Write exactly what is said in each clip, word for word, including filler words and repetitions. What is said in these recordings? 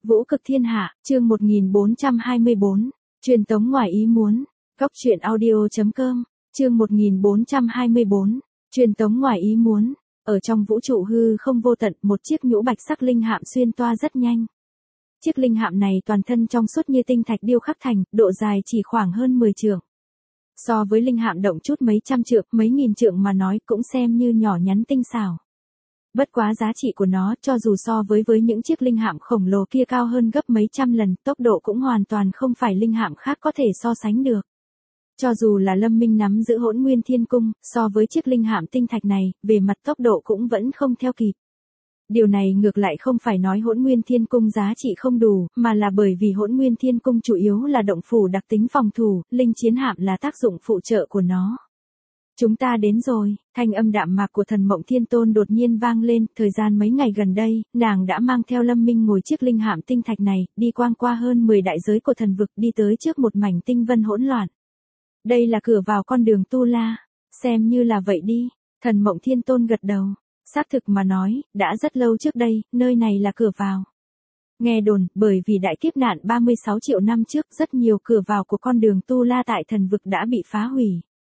Vũ cực thiên hạ, chương một nghìn bốn trăm hai mươi bốn, truyền tống ngoài ý muốn. Góc truyện audio.com, chương một nghìn bốn trăm hai mươi bốn, truyền tống ngoài ý muốn. Ở trong vũ trụ hư không vô tận, một chiếc nhũ bạch sắc linh hạm xuyên toa rất nhanh. Chiếc linh hạm này toàn thân trong suốt như tinh thạch điêu khắc thành, độ dài chỉ khoảng hơn mười trượng. So với linh hạm động chút mấy trăm trượng, mấy nghìn trượng mà nói cũng xem như nhỏ nhắn tinh xảo. Bất quá giá trị của nó, cho dù so với với những chiếc linh hạm khổng lồ kia cao hơn gấp mấy trăm lần, tốc độ cũng hoàn toàn không phải linh hạm khác có thể so sánh được. Cho dù là Lâm Minh nắm giữ Hỗn Nguyên Thiên Cung, so với chiếc linh hạm tinh thạch này, về mặt tốc độ cũng vẫn không theo kịp. Điều này ngược lại không phải nói Hỗn Nguyên Thiên Cung giá trị không đủ, mà là bởi vì Hỗn Nguyên Thiên Cung chủ yếu là động phủ đặc tính phòng thủ, linh chiến hạm là tác dụng phụ trợ của nó. Chúng ta đến rồi, thanh âm đạm mạc của Thần Mộng Thiên Tôn đột nhiên vang lên, thời gian mấy ngày gần đây, nàng đã mang theo Lâm Minh ngồi chiếc linh hạm tinh thạch này, đi quang qua hơn mười đại giới của thần vực, đi tới trước một mảnh tinh vân hỗn loạn. Đây là cửa vào con đường Tu La, xem như là vậy đi. Thần Mộng Thiên Tôn gật đầu, xác thực mà nói, đã rất lâu trước đây, nơi này là cửa vào. Nghe đồn, bởi vì đại kiếp nạn ba mươi sáu triệu năm trước, rất nhiều cửa vào của con đường Tu La tại thần vực đã bị phá hủy.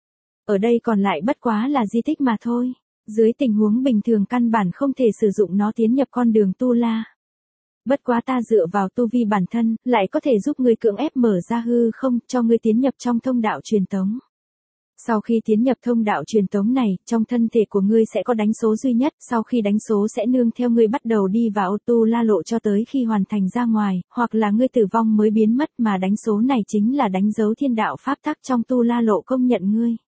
Ở đây còn lại bất quá là di tích mà thôi. Dưới tình huống bình thường căn bản không thể sử dụng nó tiến nhập con đường Tu La. Bất quá ta dựa vào tu vi bản thân, lại có thể giúp ngươi cưỡng ép mở ra hư không, cho ngươi tiến nhập trong thông đạo truyền tống. Sau khi tiến nhập thông đạo truyền tống này, trong thân thể của ngươi sẽ có đánh số duy nhất, sau khi đánh số sẽ nương theo ngươi bắt đầu đi vào Tu La lộ cho tới khi hoàn thành ra ngoài, hoặc là ngươi tử vong mới biến mất, mà đánh số này chính là đánh dấu thiên đạo pháp tắc trong Tu La lộ công nhận ngươi.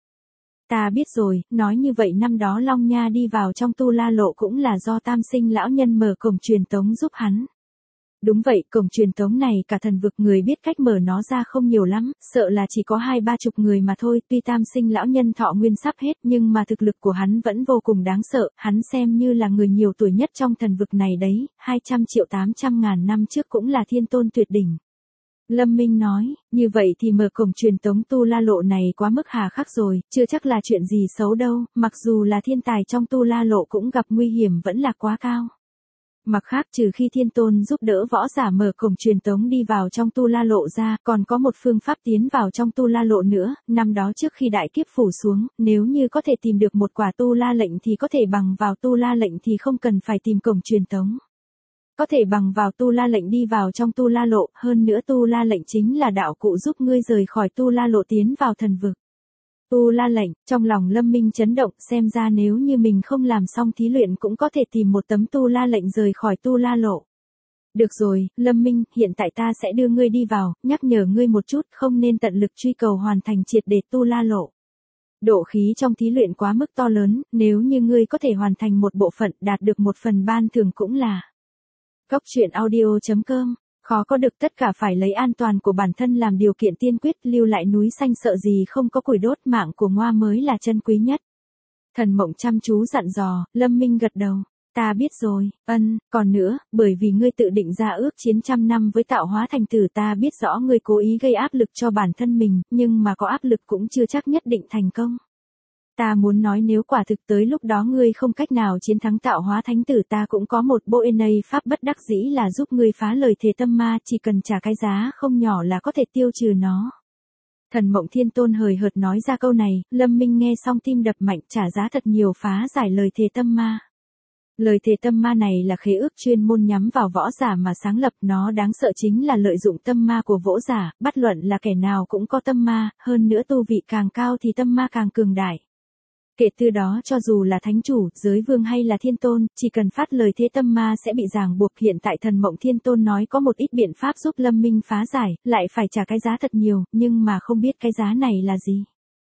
Ta biết rồi, nói như vậy năm đó Long Nha đi vào trong Tu La lộ cũng là do Tam Sinh lão nhân mở cổng truyền tống giúp hắn. Đúng vậy, cổng truyền tống này cả thần vực người biết cách mở nó ra không nhiều lắm, sợ là chỉ có hai ba chục người mà thôi, tuy Tam Sinh lão nhân thọ nguyên sắp hết nhưng mà thực lực của hắn vẫn vô cùng đáng sợ, hắn xem như là người nhiều tuổi nhất trong thần vực này đấy, hai trăm triệu tám trăm ngàn năm trước cũng là thiên tôn tuyệt đỉnh. Lâm Minh nói, như vậy thì mở cổng truyền tống Tu La lộ này quá mức hà khắc rồi, chưa chắc là chuyện gì xấu đâu, mặc dù là thiên tài trong Tu La lộ cũng gặp nguy hiểm vẫn là quá cao. Mặt khác trừ khi thiên tôn giúp đỡ võ giả mở cổng truyền tống đi vào trong Tu La lộ ra, còn có một phương pháp tiến vào trong Tu La lộ nữa, năm đó trước khi đại kiếp phủ xuống, nếu như có thể tìm được một quả Tu La lệnh thì có thể bằng vào Tu La lệnh thì không cần phải tìm cổng truyền tống. Có thể bằng vào Tu La lệnh đi vào trong Tu La lộ, hơn nữa Tu La lệnh chính là đạo cụ giúp ngươi rời khỏi Tu La lộ tiến vào thần vực. Tu La lệnh, trong lòng Lâm Minh chấn động, xem ra nếu như mình không làm xong thí luyện cũng có thể tìm một tấm Tu La lệnh rời khỏi Tu La lộ. Được rồi, Lâm Minh, hiện tại ta sẽ đưa ngươi đi vào, nhắc nhở ngươi một chút, không nên tận lực truy cầu hoàn thành triệt để Tu La lộ. Độ khí trong thí luyện quá mức to lớn, nếu như ngươi có thể hoàn thành một bộ phận, đạt được một phần ban thưởng cũng là. Góc truyện audio.com, khó có được tất cả phải lấy an toàn của bản thân làm điều kiện tiên quyết, lưu lại núi xanh sợ gì không có củi đốt, mạng của Ngoa mới là chân quý nhất. Thần Mộng chăm chú dặn dò, Lâm Minh gật đầu, ta biết rồi, ân, còn nữa, bởi vì ngươi tự định ra ước chiến trăm năm với tạo hóa thành tử, ta biết rõ ngươi cố ý gây áp lực cho bản thân mình, nhưng mà có áp lực cũng chưa chắc nhất định thành công. Ta muốn nói nếu quả thực tới lúc đó ngươi không cách nào chiến thắng tạo hóa thánh tử, ta cũng có một bộ N A pháp bất đắc dĩ là giúp ngươi phá lời thề tâm ma, chỉ cần trả cái giá không nhỏ là có thể tiêu trừ nó. Thần Mộng Thiên Tôn hời hợt nói ra câu này, Lâm Minh nghe xong tim đập mạnh, trả giá thật nhiều phá giải lời thề tâm ma. Lời thề tâm ma này là khế ước chuyên môn nhắm vào võ giả mà sáng lập, nó đáng sợ chính là lợi dụng tâm ma của võ giả, bất luận là kẻ nào cũng có tâm ma, hơn nữa tu vị càng cao thì tâm ma càng cường đại. Kể từ đó cho dù là thánh chủ, giới vương hay là thiên tôn, chỉ cần phát lời thế tâm ma sẽ bị ràng buộc. Hiện tại Thần Mộng Thiên Tôn nói có một ít biện pháp giúp Lâm Minh phá giải, lại phải trả cái giá thật nhiều, nhưng mà không biết cái giá này là gì.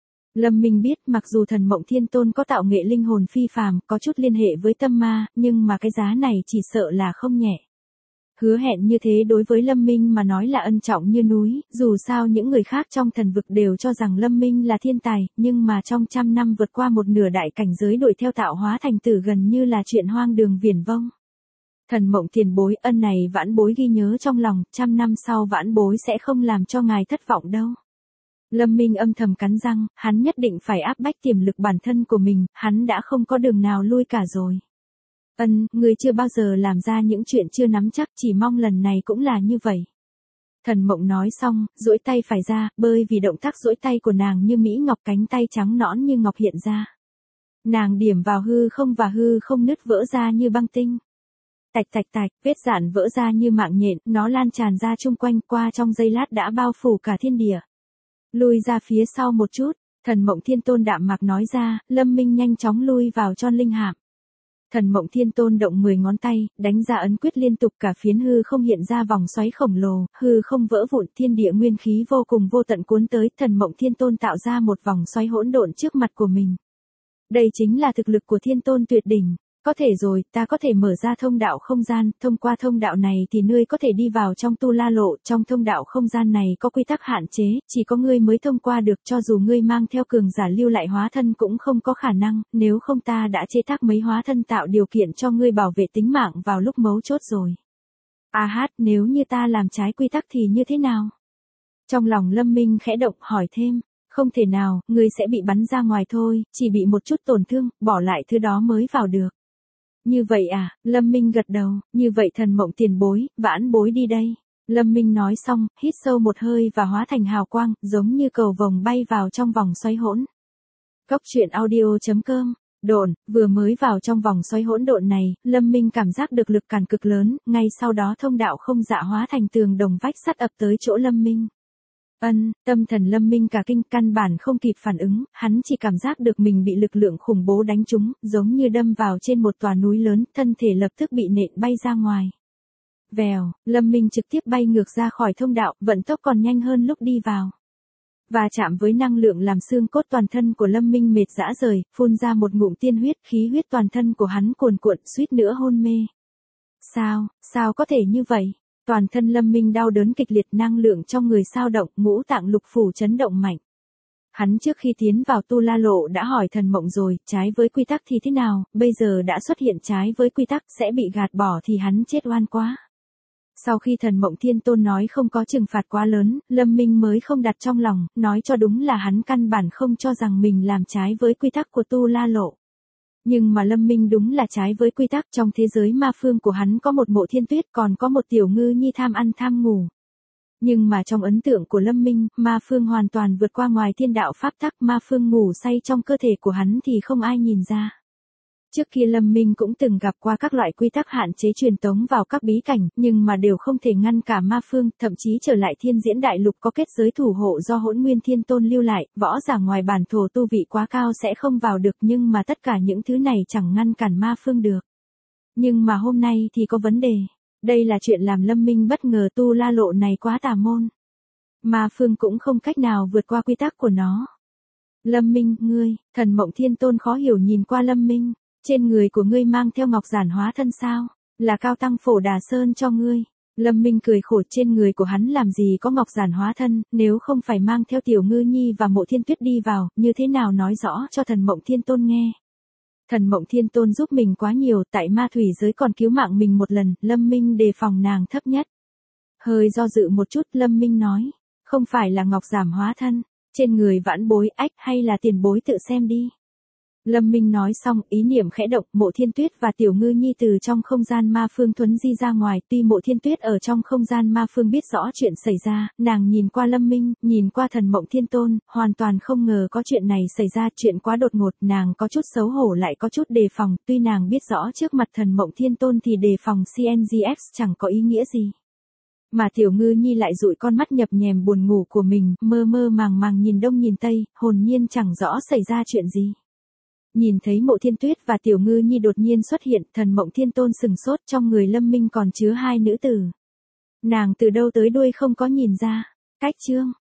Lâm Minh biết mặc dù Thần Mộng Thiên Tôn có tạo nghệ linh hồn phi phàm, có chút liên hệ với tâm ma, nhưng mà cái giá này chỉ sợ là không nhẹ. Hứa hẹn như thế đối với Lâm Minh mà nói là ân trọng như núi, dù sao những người khác trong thần vực đều cho rằng Lâm Minh là thiên tài, nhưng mà trong trăm năm vượt qua một nửa đại cảnh giới đuổi theo tạo hóa thành tử gần như là chuyện hoang đường viển vông. Thần Mộng tiền bối, ân này vãn bối ghi nhớ trong lòng, trăm năm sau vãn bối sẽ không làm cho ngài thất vọng đâu. Lâm Minh âm thầm cắn răng, hắn nhất định phải áp bách tiềm lực bản thân của mình, hắn đã không có đường nào lui cả rồi. Ân, ngươi chưa bao giờ làm ra những chuyện chưa nắm chắc, chỉ mong lần này cũng là như vậy. Thần Mộng nói xong, duỗi tay phải ra, bởi vì động tác duỗi tay của nàng như mỹ ngọc, cánh tay trắng nõn như ngọc hiện ra. Nàng điểm vào hư không và hư không nứt vỡ ra như băng tinh. Tạch tạch tạch, vết dạn vỡ ra như mạng nhện, nó lan tràn ra chung quanh, qua trong giây lát đã bao phủ cả thiên địa. Lui ra phía sau một chút, Thần Mộng Thiên Tôn đạm mạc nói ra, Lâm Minh nhanh chóng lui vào cho linh hạm. Thần Mộng Thiên Tôn động mười ngón tay, đánh ra ấn quyết liên tục, cả phiến hư không hiện ra vòng xoáy khổng lồ, hư không vỡ vụn, thiên địa nguyên khí vô cùng vô tận cuốn tới, Thần Mộng Thiên Tôn tạo ra một vòng xoáy hỗn độn trước mặt của mình. Đây chính là thực lực của Thiên Tôn tuyệt đỉnh. Có thể rồi, ta có thể mở ra thông đạo không gian, thông qua thông đạo này thì ngươi có thể đi vào trong Tu La Lộ, trong thông đạo không gian này có quy tắc hạn chế, chỉ có ngươi mới thông qua được, cho dù ngươi mang theo cường giả lưu lại hóa thân cũng không có khả năng, nếu không ta đã chế tác mấy hóa thân tạo điều kiện cho ngươi bảo vệ tính mạng vào lúc mấu chốt rồi. A hát, nếu như ta làm trái quy tắc thì như thế nào? Trong lòng Lâm Minh khẽ động, hỏi thêm. Không thể nào, ngươi sẽ bị bắn ra ngoài thôi, chỉ bị một chút tổn thương, bỏ lại thứ đó mới vào được. Như vậy à, Lâm Minh gật đầu, như vậy Thần Mộng tiền bối, vãn bối đi đây. Lâm Minh nói xong, hít sâu một hơi và hóa thành hào quang, giống như cầu vồng bay vào trong vòng xoáy hỗn. Góc truyện audio chấm com, độn, vừa mới vào trong vòng xoáy hỗn độn này, Lâm Minh cảm giác được lực cản cực lớn, ngay sau đó thông đạo không dạ hóa thành tường đồng vách sắt ập tới chỗ Lâm Minh. Ân, tâm thần Lâm Minh cả kinh, căn bản không kịp phản ứng, hắn chỉ cảm giác được mình bị lực lượng khủng bố đánh trúng, giống như đâm vào trên một tòa núi lớn, thân thể lập tức bị nện bay ra ngoài. Vèo, Lâm Minh trực tiếp bay ngược ra khỏi thông đạo, vận tốc còn nhanh hơn lúc đi vào. Và chạm với năng lượng làm xương cốt, toàn thân của Lâm Minh mệt rã rời, phun ra một ngụm tiên huyết, khí huyết toàn thân của hắn cuồn cuộn, suýt nữa hôn mê. Sao, sao có thể như vậy? Toàn thân Lâm Minh đau đớn kịch liệt, năng lượng trong người xao động, ngũ tạng lục phủ chấn động mạnh. Hắn trước khi tiến vào Tu La Lộ đã hỏi Thần Mộng rồi, trái với quy tắc thì thế nào, bây giờ đã xuất hiện trái với quy tắc, sẽ bị gạt bỏ thì hắn chết oan quá. Sau khi Thần Mộng Thiên Tôn nói không có trừng phạt quá lớn, Lâm Minh mới không đặt trong lòng, nói cho đúng là hắn căn bản không cho rằng mình làm trái với quy tắc của Tu La Lộ. Nhưng mà Lâm Minh đúng là trái với quy tắc, trong thế giới ma phương của hắn có một Mộ Thiên Tuyết, còn có một Tiểu Ngư Nhi tham ăn tham ngủ. Nhưng mà trong ấn tượng của Lâm Minh, ma phương hoàn toàn vượt qua ngoài thiên đạo pháp tắc, ma phương ngủ say trong cơ thể của hắn thì không ai nhìn ra. Trước kia Lâm Minh cũng từng gặp qua các loại quy tắc hạn chế truyền tống vào các bí cảnh, nhưng mà đều không thể ngăn cả ma phương, thậm chí trở lại thiên diễn đại lục có kết giới thủ hộ do Hỗn Nguyên Thiên Tôn lưu lại, võ giả ngoài bản thổ tu vị quá cao sẽ không vào được, nhưng mà tất cả những thứ này chẳng ngăn cản ma phương được. Nhưng mà hôm nay thì có vấn đề. Đây là chuyện làm Lâm Minh bất ngờ, Tu La Lộ này quá tà môn. Ma phương cũng không cách nào vượt qua quy tắc của nó. Lâm Minh, ngươi, Thần Mộng Thiên Tôn khó hiểu nhìn qua Lâm Minh. Trên người của ngươi mang theo ngọc giản hóa thân sao? Là Cao Tăng Phổ Đà Sơn cho ngươi. Lâm Minh cười khổ, trên người của hắn làm gì có ngọc giản hóa thân, nếu không phải mang theo Tiểu Ngư Nhi và Mộ Thiên Tuyết đi vào, như thế nào nói rõ cho Thần Mộng Thiên Tôn nghe. Thần Mộng Thiên Tôn giúp mình quá nhiều, tại ma thủy giới còn cứu mạng mình một lần, Lâm Minh đề phòng nàng thấp nhất. Hơi do dự một chút, Lâm Minh nói, không phải là ngọc giản hóa thân, trên người vãn bối, ách, hay là tiền bối tự xem đi. Lâm Minh nói xong, ý niệm khẽ động, Mộ Thiên Tuyết và Tiểu Ngư Nhi từ trong không gian ma phương thuấn di ra ngoài, tuy Mộ Thiên Tuyết ở trong không gian ma phương biết rõ chuyện xảy ra, nàng nhìn qua Lâm Minh, nhìn qua Thần Mộng Thiên Tôn, hoàn toàn không ngờ có chuyện này xảy ra, chuyện quá đột ngột, nàng có chút xấu hổ lại có chút đề phòng, tuy nàng biết rõ trước mặt Thần Mộng Thiên Tôn thì đề phòng xê en giê ích chẳng có ý nghĩa gì. Mà Tiểu Ngư Nhi lại dụi con mắt nhập nhèm buồn ngủ của mình, mơ mơ màng màng nhìn đông nhìn tây, hồn nhiên chẳng rõ xảy ra chuyện gì. Nhìn thấy Mộ Thiên Tuyết và Tiểu Ngư Nhi đột nhiên xuất hiện, Thần Mộng Thiên Tôn sừng sốt, trong người Lâm Minh còn chứa hai nữ tử. Nàng từ đâu tới đuôi không có nhìn ra. Cách chương